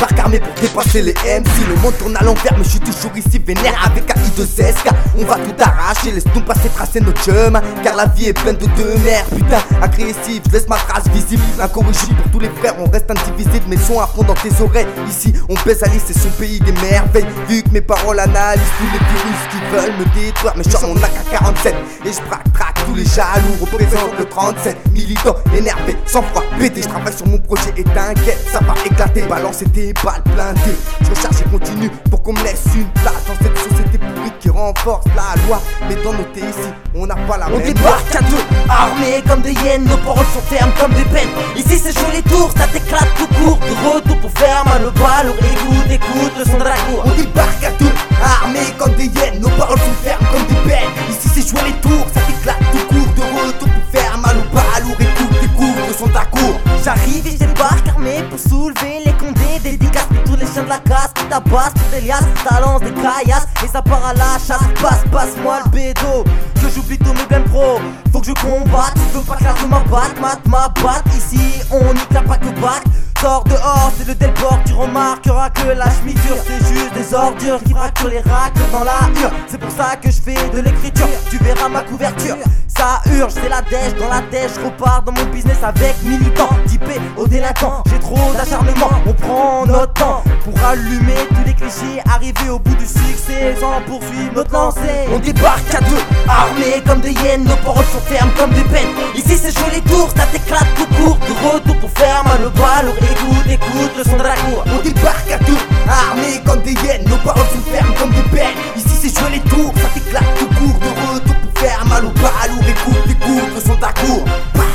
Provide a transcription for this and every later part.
débarque armé pour dépasser les MC. Le monde tourne à l'envers mais je suis toujours ici vénère avec AI2S. Car on va tout arracher, laisse-nous passer tracer notre chemin. Car la vie est pleine de merde. Putain, agressif, je laisse ma trace visible. Incorrigible pour tous les frères, on reste indivisible. Mes sons à fond dans tes oreilles. Ici on baisse Alice, c'est son pays des merveilles. Vu que mes paroles analysent tous les virus qui veulent me détruire. Mais je sors mon AK-47 et je traque tous les jaloux. Représente le 37, militant, énervé, sans froid, pété. Je travaille sur mon projet et t'inquiète, ça va éclater. Balancer tes balles blindées. Je recharge et continue pour qu'on me laisse une place dans cette société publique qui renforce la loi. Mais dans nos pays ici, on n'a pas la même. On débarque à deux, armés comme des hyènes, nos paroles sont fermes comme des peines. Ici c'est chaud les tours, ça t'éclate tout court. De retour pour faire mal au bal, écoute le son de la cour. On débarque à deux, armés comme des hyènes, nos paroles sont fermes comme des peines. Ici c'est jouer les tours, ça t'éclate tout court. De retour pour faire mal au bal, écoute le son de la cour. J'arrive et je débarque armé pour soulever les condés. Dédicace pour tous les chiens de la casse qui tabassent pour des liasses, ça lance des caillasses et ça part à la chasse. Passe-moi le bédo, que j'oublie tous mes blèmes pro. Faut que je combatte, je veux pas que la rue m'abatte. Ici on nique la pas que bac. Sors dehors, c'est le Delport, tu remarqueras que la chemisure c'est juste des ordures qui fracturent les racles dans la hure. C'est pour ça que je fais de l'écriture, tu verras ma couverture. Ça urge, c'est la dèche, dans la dèche, je repars dans mon business avec militants. Typé au délinquant, j'ai trop d'acharnement, on prend notre temps pour allumer tous les clichés, arriver au bout du succès sans poursuivre notre lancée. On débarque à deux, armés comme des hyènes, nos paroles sont fermes comme des peines. Ici c'est chaud les tours, ça t'éclate tout court. De retour pour faire mal au bal, écoute le son de la cour. On débarque à deux, armés comme des hyènes, nos paroles sont fermes comme des peines. Ici c'est jouer les tours, ça t'éclate tout court. De retour pour faire mal au bal, écoute le son de la cour.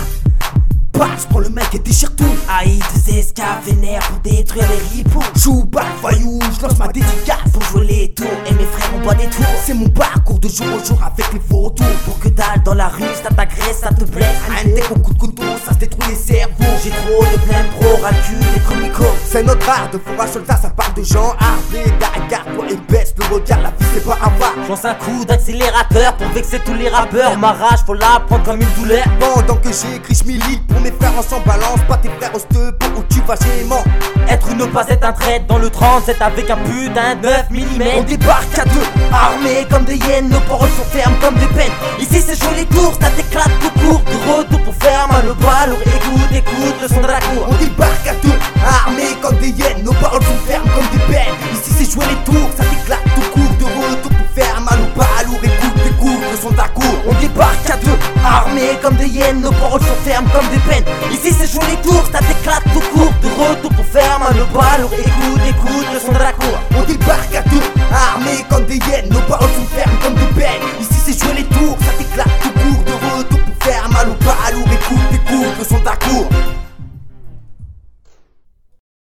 Je prends le mec et déchire tout. AI2S vénère pour détruire les ripoux. Joue balle voyou, je lance ma dédicace pour jouer les tours et mes frères on boit des tours. C'est mon parcours de jour au jour avec les photos. Pour que dalle dans la rue, ça t'agresse, ça te blesse. Un deck au coup de couteau, ça se détruit les cerveaux. J'ai trop de plein pro, racule des comicos. C'est notre art de fourrage soldat, ça parle de gens armés. Regarde-toi et baisse le regard, la vie c'est pas un pas. Je lance un coup d'accélérateur pour vexer tous les rappeurs. Ma rage faut la prendre comme une douleur. Pendant que j'écris, j'milite pour mes frères ensemble. Balance pas tes frères au step où tu vas gément. Être ou ne pas être un trait dans le 37 avec un putain de 9 mm. On débarque à deux, armés comme des hyènes, nos paroles sont fermes comme des peines. Ici c'est chaud les tours, ça t'éclate tout court. De retour pour faire mal au bal, écoute le son de la cour. On débarque à deux, armés comme des hyènes, nos paroles sont fermes comme des peines. Ici c'est jouer les tours, ça t'éclate tout court. De retour pour faire mal au bal, écoute le son de la cour. On débarque à deux, armés comme des hyènes, nos paroles sont fermes comme des peines. Ici c'est jouer les tours, ça t'éclate tout court. De retour pour faire mal au bal, écoute